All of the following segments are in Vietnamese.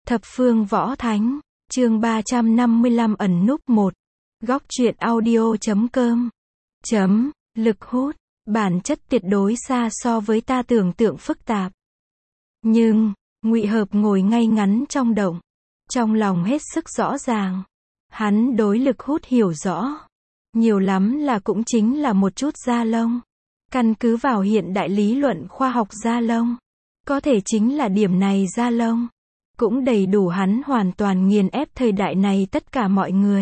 Thập phương võ thánh, chương 355 ẩn núp 1. Góc truyện audio.com. Lực hút, bản chất tuyệt đối xa so với ta tưởng tượng phức tạp. Nhưng, Ngụy Hợp ngồi ngay ngắn trong động, trong lòng hết sức rõ ràng. Hắn đối lực hút hiểu rõ. Nhiều lắm là cũng chính là một chút da lông. Căn cứ vào hiện đại lý luận khoa học da lông. Có thể chính là điểm này da lông. Cũng đầy đủ hắn hoàn toàn nghiền ép thời đại này tất cả mọi người.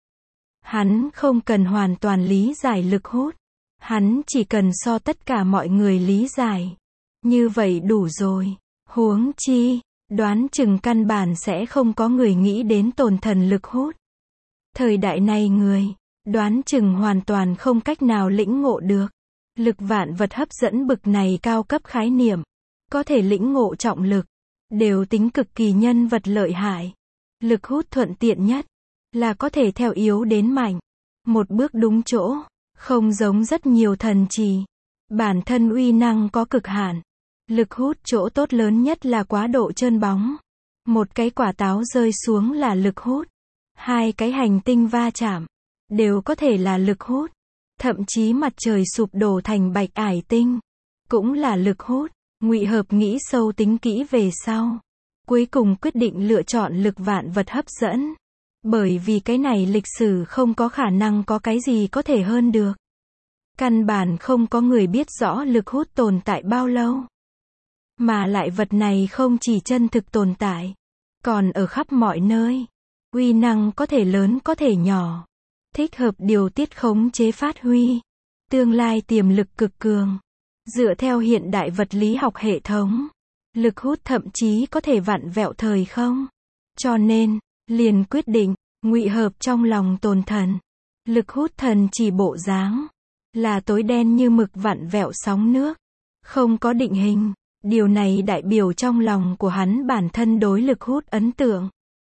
Hắn không cần hoàn toàn lý giải lực hút. Hắn chỉ cần so tất cả mọi người lý giải. Như vậy đủ rồi. Huống chi, đoán chừng căn bản sẽ không có người nghĩ đến tồn thần lực hút. Thời đại này người, đoán chừng hoàn toàn không cách nào lĩnh ngộ được. Lực vạn vật hấp dẫn bực này cao cấp khái niệm. Có thể lĩnh ngộ trọng lực. Đều tính cực kỳ nhân vật lợi hại. Lực hút thuận tiện nhất. Là có thể theo yếu đến mạnh. Một bước đúng chỗ. Không giống rất nhiều thần trì. Bản thân uy năng có cực hạn. Lực hút chỗ tốt lớn nhất là quá độ trơn bóng. Một cái quả táo rơi xuống là lực hút. Hai cái hành tinh va chạm. Đều có thể là lực hút. Thậm chí mặt trời sụp đổ thành bạch ải tinh. Cũng là lực hút. Ngụy Hợp nghĩ sâu tính kỹ về sau. Cuối cùng quyết định lựa chọn lực vạn vật hấp dẫn. Bởi vì cái này lịch sử không có khả năng có cái gì có thể hơn được. Căn bản không có người biết rõ lực hút tồn tại bao lâu. Mà lại vật này không chỉ chân thực tồn tại. Còn ở khắp mọi nơi. Uy năng có thể lớn có thể nhỏ. Thích hợp điều tiết khống chế phát huy. Tương lai tiềm lực cực cường. Dựa theo hiện đại vật lý học hệ thống, lực hút thậm chí có thể vặn vẹo thời không. Cho nên, liền quyết định, Ngụy Hợp trong lòng tồn thần. Lực hút thần chỉ bộ dáng, là tối đen như mực vặn vẹo sóng nước. Không có định hình, điều này đại biểu trong lòng của hắn bản thân đối lực hút ấn tượng.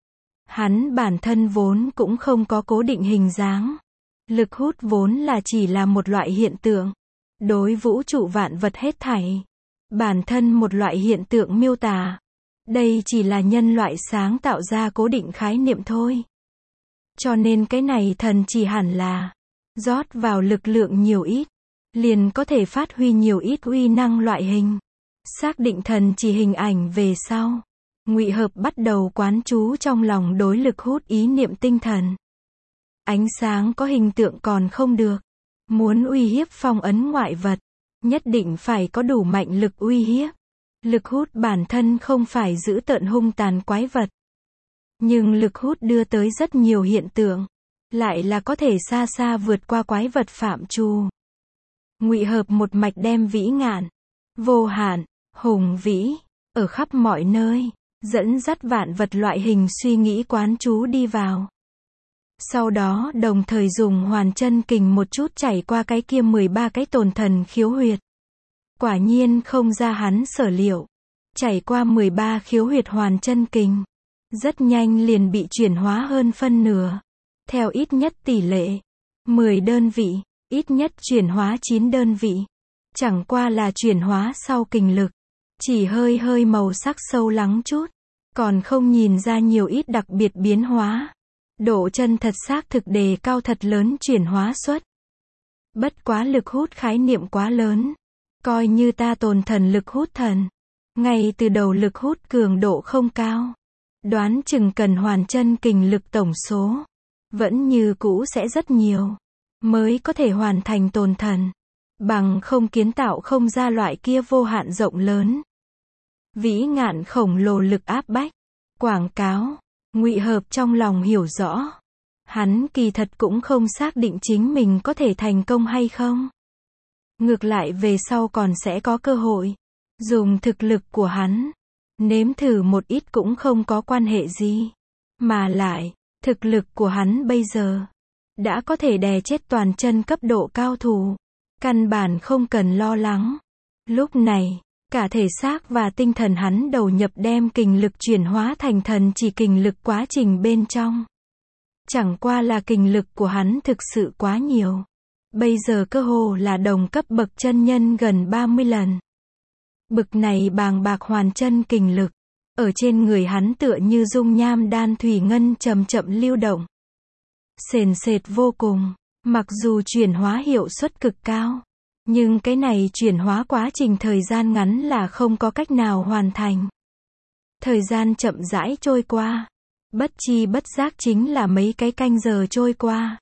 Hắn bản thân vốn cũng không có cố định hình dáng. Lực hút vốn là chỉ là một loại hiện tượng. Đối vũ trụ vạn vật hết thảy. Bản thân một loại hiện tượng miêu tả. Đây chỉ là nhân loại sáng tạo ra cố định khái niệm thôi. Cho nên cái này thần chỉ hẳn là rót vào lực lượng nhiều ít. Liền có thể phát huy nhiều ít uy năng loại hình. Xác định thần chỉ hình ảnh về sau. Ngụy Hợp bắt đầu quán chú trong lòng đối lực hút ý niệm tinh thần. Ánh sáng có hình tượng còn không được. Muốn uy hiếp phong ấn ngoại vật, nhất định phải có đủ mạnh lực uy hiếp. Lực hút bản thân không phải giữ tợn hung tàn quái vật. Nhưng lực hút đưa tới rất nhiều hiện tượng. Lại là có thể xa xa vượt qua quái vật phạm trù. Ngụy Hợp một mạch đem vĩ ngạn, vô hạn, hùng vĩ, ở khắp mọi nơi, dẫn dắt vạn vật loại hình suy nghĩ quán chú đi vào. Sau đó đồng thời dùng hoàn chân kình một chút chảy qua cái kia 13 cái tồn thần khiếu huyệt. Quả nhiên không ra hắn sở liệu. Chảy qua 13 khiếu huyệt hoàn chân kình. Rất nhanh liền bị chuyển hóa hơn phân nửa. Theo ít nhất tỷ lệ 10 đơn vị, ít nhất chuyển hóa 9 đơn vị. Chẳng qua là chuyển hóa sau kình lực. Chỉ hơi màu sắc sâu lắng chút. Còn không nhìn ra nhiều ít đặc biệt biến hóa. Độ chân thật xác thực đề cao thật lớn chuyển hóa suất. Bất quá lực hút khái niệm quá lớn. Coi như ta tồn thần lực hút thần. Ngay từ đầu lực hút cường độ không cao. Đoán chừng cần hoàn chân kình lực tổng số. Vẫn như cũ sẽ rất nhiều. Mới có thể hoàn thành tồn thần. Bằng không kiến tạo không ra loại kia vô hạn rộng lớn. Vĩ ngạn khổng lồ lực áp bách. Quảng cáo. Ngụy Hợp trong lòng hiểu rõ. Hắn kỳ thật cũng không xác định chính mình có thể thành công hay không. Ngược lại về sau còn sẽ có cơ hội. Dùng thực lực của hắn. Nếm thử một ít cũng không có quan hệ gì. Mà lại, thực lực của hắn bây giờ. Đã có thể đè chết toàn chân cấp độ cao thủ. Căn bản không cần lo lắng. Lúc này. Cả thể xác và tinh thần hắn đầu nhập đem kình lực chuyển hóa thành thần chỉ kình lực quá trình bên trong. Chẳng qua là kình lực của hắn thực sự quá nhiều. Bây giờ cơ hồ là đồng cấp bậc chân nhân gần 30 lần. Bực này bàng bạc hoàn chân kình lực. ở trên người hắn tựa như dung nham đan thủy ngân chậm chậm lưu động. Sền sệt vô cùng, mặc dù chuyển hóa hiệu suất cực cao, nhưng cái này chuyển hóa quá trình thời gian ngắn là không có cách nào hoàn thành. Thời gian chậm rãi trôi qua, bất chi bất giác chính là mấy cái canh giờ trôi qua.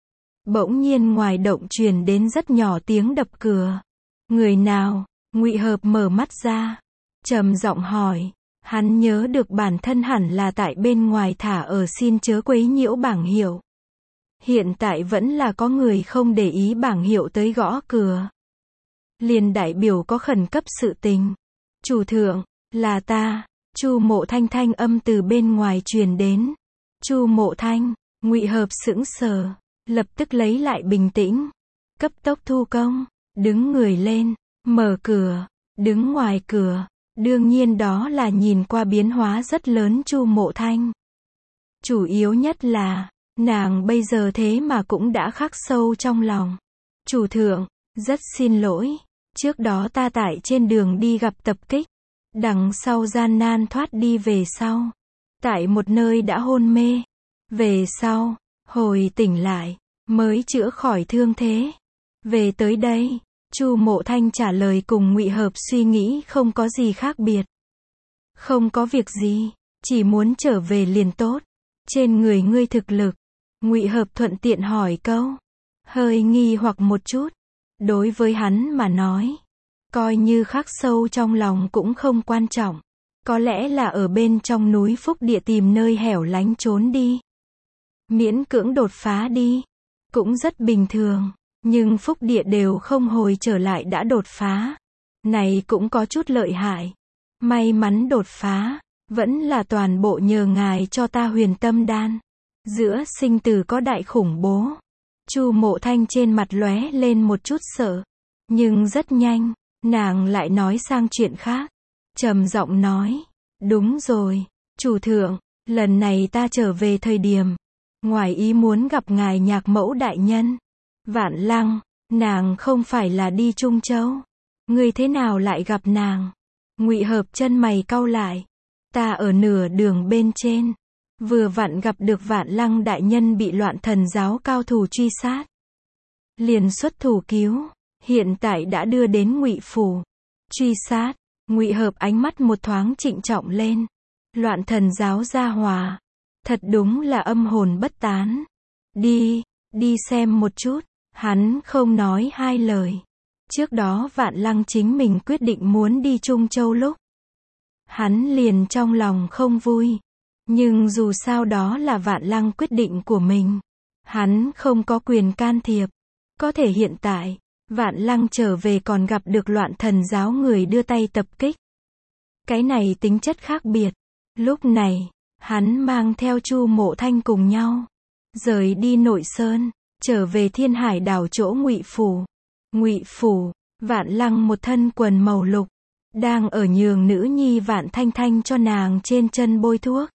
Bỗng nhiên ngoài động truyền đến rất nhỏ tiếng đập cửa. Người nào? Ngụy Hợp mở mắt ra, trầm giọng hỏi. Hắn nhớ được bản thân hẳn là tại bên ngoài thả ở xin chớ quấy nhiễu bảng hiệu. Hiện tại vẫn là có người không để ý bảng hiệu tới gõ cửa. Liền đại biểu có khẩn cấp sự tình. Chủ thượng, là ta. Chu Mộ Thanh thanh âm từ bên ngoài truyền đến. Chu Mộ Thanh, Ngụy Hợp sững sờ, lập tức lấy lại bình tĩnh, cấp tốc thu công, đứng người lên, mở cửa, đứng ngoài cửa, đương nhiên đó là nhìn qua biến hóa rất lớn Chu Mộ Thanh. Chủ yếu nhất là, nàng bây giờ thế mà cũng đã khắc sâu trong lòng. Chủ thượng, rất xin lỗi, trước đó ta tại trên đường đi gặp tập kích, đằng sau gian nan thoát đi về sau, tại một nơi đã hôn mê, về sau, hồi tỉnh lại, mới chữa khỏi thương thế. Về tới đây, Chu Mộ Thanh trả lời cùng Ngụy Hợp suy nghĩ không có gì khác biệt. Không có việc gì, chỉ muốn trở về liền tốt. Trên người ngươi thực lực, Ngụy Hợp thuận tiện hỏi câu, hơi nghi hoặc một chút. Đối với hắn mà nói, coi như khắc sâu trong lòng cũng không quan trọng. Có lẽ là ở bên trong núi Phúc Địa tìm nơi hẻo lánh trốn đi. Miễn cưỡng đột phá đi, cũng rất bình thường. Nhưng Phúc Địa đều không hồi trở lại đã đột phá. Này cũng có chút lợi hại. May mắn đột phá, vẫn là toàn bộ nhờ ngài cho ta huyền tâm đan. Giữa sinh tử có đại khủng bố. Chu Mộ Thanh trên mặt lóe lên một chút sợ. Nhưng rất nhanh, nàng lại nói sang chuyện khác. Trầm giọng nói, đúng rồi, chủ thượng, lần này ta trở về thời điểm, ngoài ý muốn gặp ngài Nhạc Mẫu đại nhân. Vạn Lăng, nàng không phải là đi Trung Châu. Ngươi thế nào lại gặp nàng? Ngụy Hợp chân mày cau lại. Ta ở nửa đường bên trên, vừa vặn gặp được Vạn Lăng đại nhân bị Loạn Thần giáo cao thủ truy sát. Liền xuất thủ cứu, hiện tại đã đưa đến Ngụy phủ. Truy sát, Ngụy Hợp ánh mắt một thoáng trịnh trọng lên. Loạn Thần giáo gia hòa, thật đúng là âm hồn bất tán. Đi xem một chút. Hắn không nói hai lời. Trước đó Vạn Lăng chính mình quyết định muốn đi Trung Châu lúc, hắn liền trong lòng không vui. Nhưng dù sao đó là Vạn Lăng quyết định của mình, hắn không có quyền can thiệp. Có thể hiện tại, Vạn Lăng trở về còn gặp được Loạn Thần giáo người đưa tay tập kích. Cái này tính chất khác biệt. Lúc này, hắn mang theo Chu Mộ Thanh cùng nhau, rời đi Nội Sơn, trở về Thiên Hải đảo chỗ Ngụy phủ. Ngụy phủ, Vạn Lăng một thân quần màu lục, đang ở nhường nữ nhi Vạn Thanh Thanh cho nàng trên chân bôi thuốc.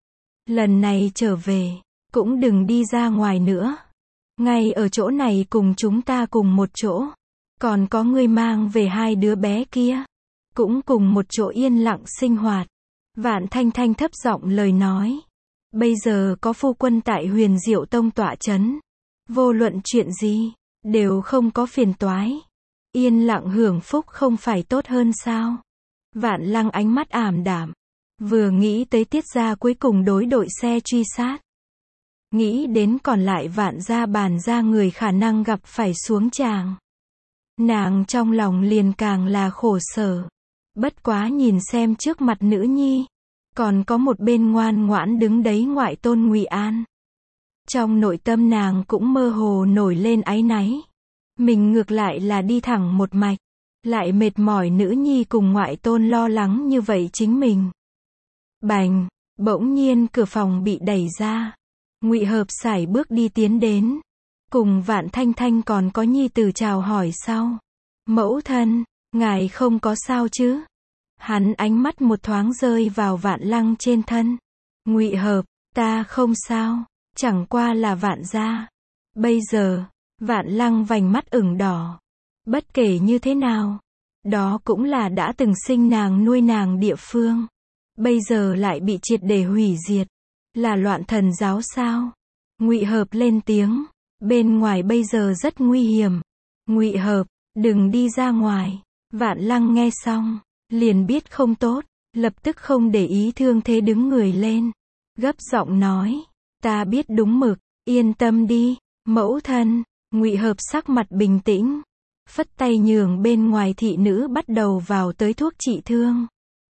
Lần này trở về, cũng đừng đi ra ngoài nữa. Ngay ở chỗ này cùng chúng ta cùng một chỗ. Còn có người mang về hai đứa bé kia, cũng cùng một chỗ yên lặng sinh hoạt. Vạn Thanh Thanh thấp giọng lời nói. Bây giờ có phu quân tại Huyền Diệu Tông tọa chấn. Vô luận chuyện gì, đều không có phiền toái. Yên lặng hưởng phúc không phải tốt hơn sao? Vạn Lăng ánh mắt ảm đạm. Vừa nghĩ tới Tiết gia cuối cùng đối đội xe truy sát. Nghĩ đến còn lại Vạn gia bàn ra người khả năng gặp phải xuống tràng. Nàng trong lòng liền càng là khổ sở. Bất quá nhìn xem trước mặt nữ nhi. Còn có một bên ngoan ngoãn đứng đấy ngoại tôn Ngụy An. Trong nội tâm nàng cũng mơ hồ nổi lên áy náy. Mình ngược lại là đi thẳng một mạch. Lại mệt mỏi nữ nhi cùng ngoại tôn lo lắng như vậy chính mình. Bành, bỗng nhiên cửa phòng bị đẩy ra. Ngụy Hợp sải bước đi tiến đến. Cùng Vạn Thanh Thanh còn có nhi tử chào hỏi sau. Mẫu thân, ngài không có sao chứ? Hắn ánh mắt một thoáng rơi vào Vạn Lăng trên thân. Ngụy Hợp, ta không sao. Chẳng qua là Vạn gia. Bây giờ, Vạn Lăng vành mắt ửng đỏ. Bất kể như thế nào, đó cũng là đã từng sinh nàng nuôi nàng địa phương. bây giờ lại bị triệt để hủy diệt. Là loạn thần giáo sao? Ngụy Hợp lên tiếng, bên ngoài bây giờ rất nguy hiểm. Ngụy Hợp, đừng đi ra ngoài. Vạn Lăng nghe xong, liền biết không tốt, lập tức không để ý thương thế đứng người lên, gấp giọng nói, ta biết đúng mực, yên tâm đi, mẫu thân. Ngụy Hợp sắc mặt bình tĩnh, phất tay nhường bên ngoài thị nữ bắt đầu vào tới thuốc trị thương.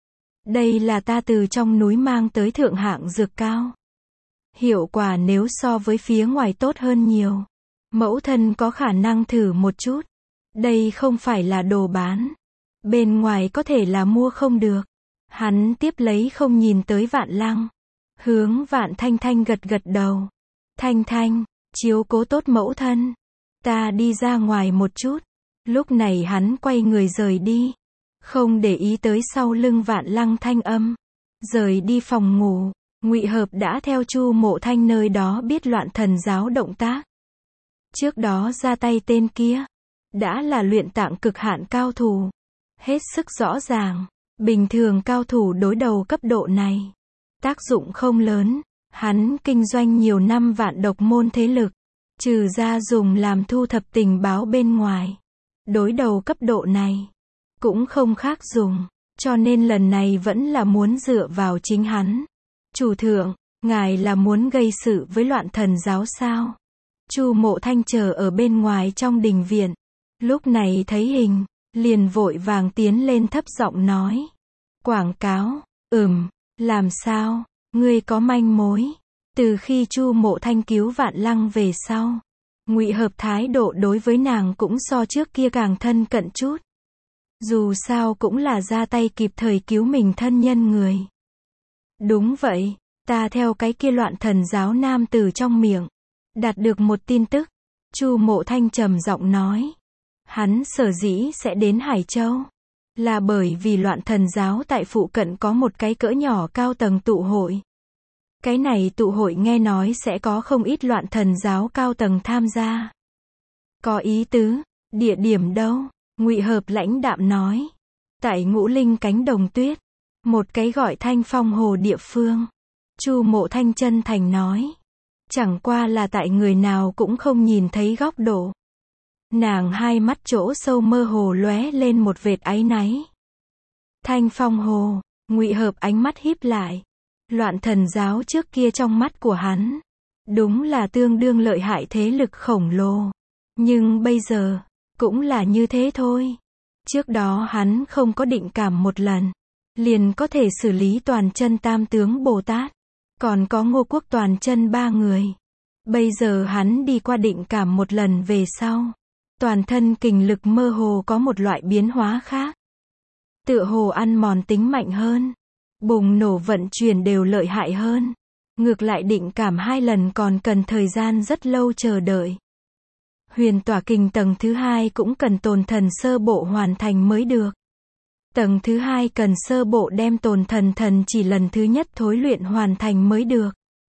Đây là ta từ trong núi mang tới thượng hạng dược cao. Hiệu quả nếu so với phía ngoài tốt hơn nhiều. Mẫu thân có khả năng thử một chút. Đây không phải là đồ bán. Bên ngoài có thể là mua không được. Hắn tiếp lấy không nhìn tới Vạn Lăng. Hướng Vạn Thanh Thanh gật gật đầu. Thanh Thanh, chiếu cố tốt mẫu thân. Ta đi ra ngoài một chút. Lúc này hắn quay người rời đi. Không để ý tới sau lưng Vạn Lăng thanh âm. Rời đi phòng ngủ. Ngụy Hợp đã theo Chu Mộ Thanh nơi đó biết loạn thần giáo động tác. Trước đó ra tay tên kia. Đã là luyện tạng cực hạn cao thủ. Hết sức rõ ràng. Bình thường cao thủ đối đầu cấp độ này. Tác dụng không lớn. Hắn kinh doanh nhiều năm vạn độc môn thế lực. Trừ ra dùng làm thu thập tình báo bên ngoài. Đối đầu cấp độ này. Cũng không khác dùng. Cho nên lần này vẫn là muốn dựa vào chính hắn. Chủ thượng, ngài là muốn gây sự với loạn thần giáo sao? Chu Mộ Thanh chờ ở bên ngoài trong đình viện. Lúc này thấy hình, liền vội vàng tiến lên thấp giọng nói. Quảng cáo, làm sao, ngươi có manh mối? Từ khi Chu Mộ Thanh cứu Vạn Lăng về sau, Ngụy Hợp thái độ đối với nàng cũng so trước kia càng thân cận chút. Dù sao cũng là ra tay kịp thời cứu mình thân nhân người. Đúng vậy, ta theo cái kia loạn thần giáo nam tử trong miệng, đạt được một tin tức. Chu Mộ Thanh trầm giọng nói. Hắn sở dĩ sẽ đến Hải Châu. Là bởi vì loạn thần giáo tại phụ cận có một cái cỡ nhỏ cao tầng tụ hội. Cái này tụ hội nghe nói sẽ có không ít loạn thần giáo cao tầng tham gia. Có ý tứ, địa điểm đâu? Ngụy Hợp lãnh đạm nói. Tại Ngũ Linh cánh đồng tuyết. Một cái gọi Thanh Phong Hồ địa phương. Chu Mộ Thanh chân thành nói. Chẳng qua là tại người nào cũng không nhìn thấy góc độ. Nàng hai mắt chỗ sâu mơ hồ lóe lên một vệt áy náy. Thanh Phong Hồ, Ngụy Hợp ánh mắt híp lại. Loạn thần giáo trước kia trong mắt của hắn. Đúng là tương đương lợi hại thế lực khổng lồ. Nhưng bây giờ, cũng là như thế thôi. Trước đó hắn không có định cảm một lần. Liền có thể xử lý toàn chân tam tướng Bồ Tát. Còn có Ngô Quốc toàn chân 3 người. Bây giờ hắn đi qua định cảm một lần về sau. Toàn thân kình lực mơ hồ có một loại biến hóa khác. Tựa hồ ăn mòn tính mạnh hơn. Bùng nổ vận chuyển đều lợi hại hơn. Ngược lại định cảm 2 lần còn cần thời gian rất lâu chờ đợi. Huyền tỏa kình tầng thứ 2 cũng cần tồn thần sơ bộ hoàn thành mới được. Tầng thứ 2 cần sơ bộ đem tồn thần chỉ lần thứ nhất thối luyện hoàn thành mới được.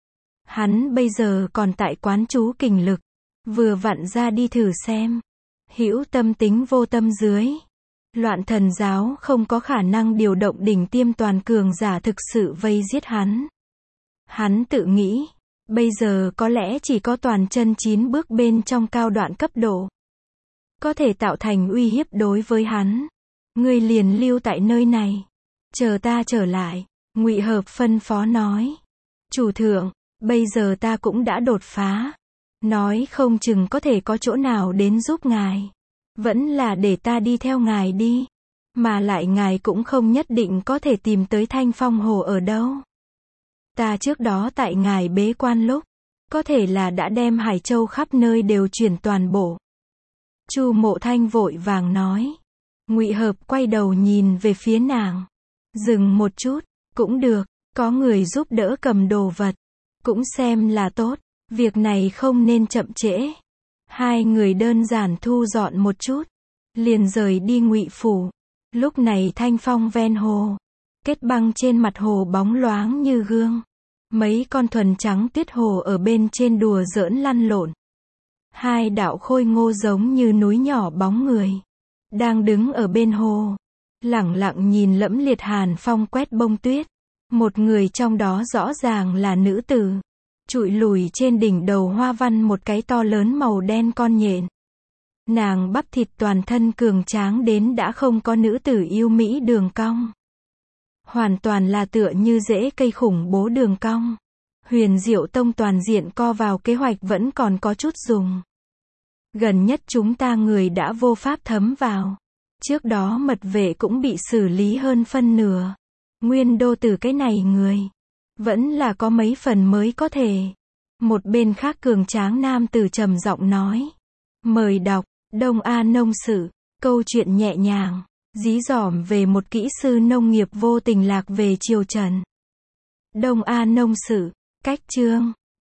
Hắn bây giờ còn tại quán chú kình lực. Vừa vặn ra đi thử xem. Hữu tâm tính vô tâm dưới. Loạn thần giáo không có khả năng điều động đỉnh tiêm toàn cường giả thực sự vây giết hắn. Hắn tự nghĩ. Bây giờ có lẽ chỉ có toàn chân 9 bước bên trong cao đoạn cấp độ. Có thể tạo thành uy hiếp đối với hắn. Ngươi liền lưu tại nơi này. Chờ ta trở lại. Ngụy Hợp phân phó nói. Chủ thượng, bây giờ ta cũng đã đột phá. Nói không chừng có thể có chỗ nào đến giúp ngài. Vẫn là để ta đi theo ngài đi. Mà lại ngài cũng không nhất định có thể tìm tới Thanh Phong Hồ ở đâu. Ta trước đó tại ngài bế quan lúc. Có thể là đã đem Hải Châu khắp nơi đều chuyển toàn bộ. Chu Mộ Thanh vội vàng nói. Ngụy Hợp quay đầu nhìn về phía nàng. Dừng một chút, cũng được, có người giúp đỡ cầm đồ vật. Cũng xem là tốt, việc này không nên chậm trễ. Hai người đơn giản thu dọn một chút. Liền rời đi Ngụy Phủ. Lúc này thanh phong ven hồ. Kết băng trên mặt hồ bóng loáng như gương. Mấy con thuần trắng tuyết hồ ở bên trên đùa giỡn lăn lộn. Hai đạo khôi ngô giống như núi nhỏ bóng người. Đang đứng ở bên hồ. Lẳng lặng nhìn lẫm liệt hàn phong quét bông tuyết. Một người trong đó rõ ràng là nữ tử. Trụi lùi trên đỉnh đầu hoa văn một cái to lớn màu đen con nhện. Nàng bắp thịt toàn thân cường tráng đến đã không có nữ tử yêu mỹ đường cong. Hoàn toàn là tựa như rễ cây khủng bố đường cong. Huyền Diệu Tông toàn diện co vào kế hoạch vẫn còn có chút dùng. Gần nhất chúng ta người đã vô pháp thấm vào. Trước đó mật vệ cũng bị xử lý hơn phân nửa. Nguyên đô từ cái này người. Vẫn là có mấy phần mới có thể. Một bên khác cường tráng nam tử trầm giọng nói. Mời đọc, Đông A Nông Sự. Câu chuyện nhẹ nhàng, dí dỏm về một kỹ sư nông nghiệp vô tình lạc về triều Trần. Đông A Nông Sự. Cách chương